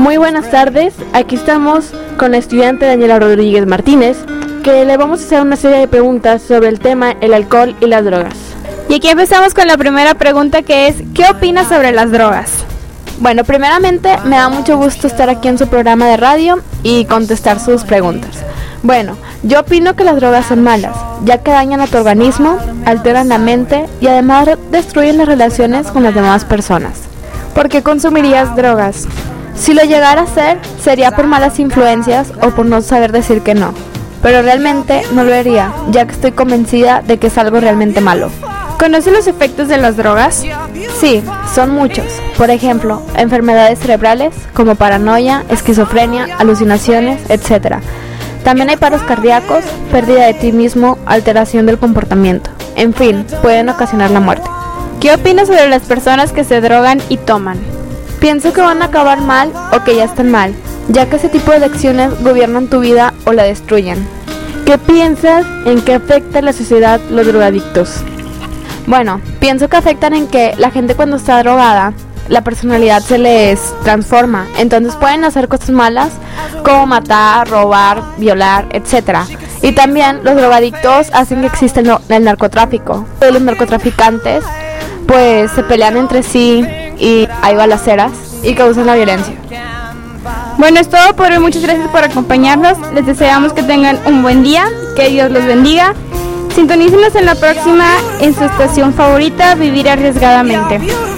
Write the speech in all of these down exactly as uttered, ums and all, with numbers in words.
Muy buenas tardes, aquí estamos con la estudiante Daniela Rodríguez Martínez, que le vamos a hacer una serie de preguntas sobre el tema el alcohol y las drogas. Y aquí empezamos con la primera pregunta, que es ¿qué opinas sobre las drogas? Bueno, primeramente me da mucho gusto estar aquí en su programa de radio y contestar sus preguntas. Bueno, yo opino que las drogas son malas, ya que dañan a tu organismo, alteran la mente y además destruyen las relaciones con las demás personas. ¿Por qué consumirías drogas? Si lo llegara a hacer, sería por malas influencias o por no saber decir que no. Pero realmente no lo haría, ya que estoy convencida de que es algo realmente malo. ¿Conoces los efectos de las drogas? Sí, son muchos. Por ejemplo, enfermedades cerebrales como paranoia, esquizofrenia, alucinaciones, etcétera. También hay paros cardíacos, pérdida de ti mismo, alteración del comportamiento. En fin, pueden ocasionar la muerte. ¿Qué opinas sobre las personas que se drogan y toman? Pienso que van a acabar mal o que ya están mal, ya que ese tipo de acciones gobiernan tu vida o la destruyen. ¿Qué piensas en qué afecta a la sociedad los drogadictos? Bueno, pienso que afectan en que la gente cuando está drogada, la personalidad se les transforma, entonces pueden hacer cosas malas como matar, robar, violar, etcétera. Y también los drogadictos hacen que exista el, no- el narcotráfico. Los narcotraficantes pues se pelean entre sí y hay balaceras y causan la violencia. Bueno, es todo por hoy. Muchas gracias por acompañarnos. Les deseamos que tengan un buen día, que Dios los bendiga. Sintonícenos en la próxima en su estación favorita, Vivir Arriesgadamente.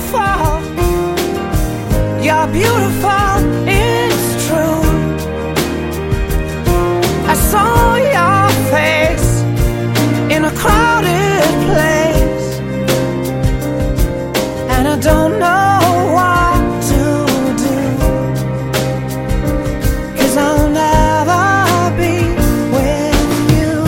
You're beautiful, it's true. I saw your face in a crowded place, and I don't know what to do, 'cause I'll never be with you.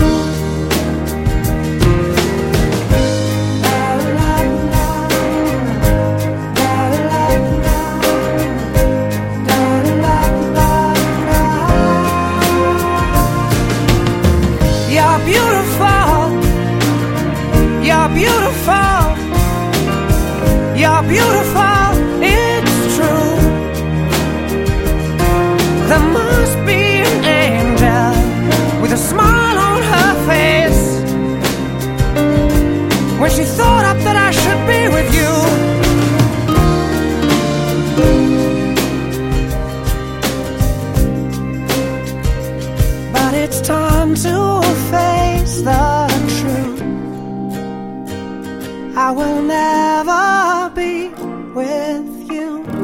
You're beautiful, you're beautiful, you're beautiful, it's true. There must be an angel with a smile on her face when she thought up that I should be with you. But it's time to face the truth. I will never be with you.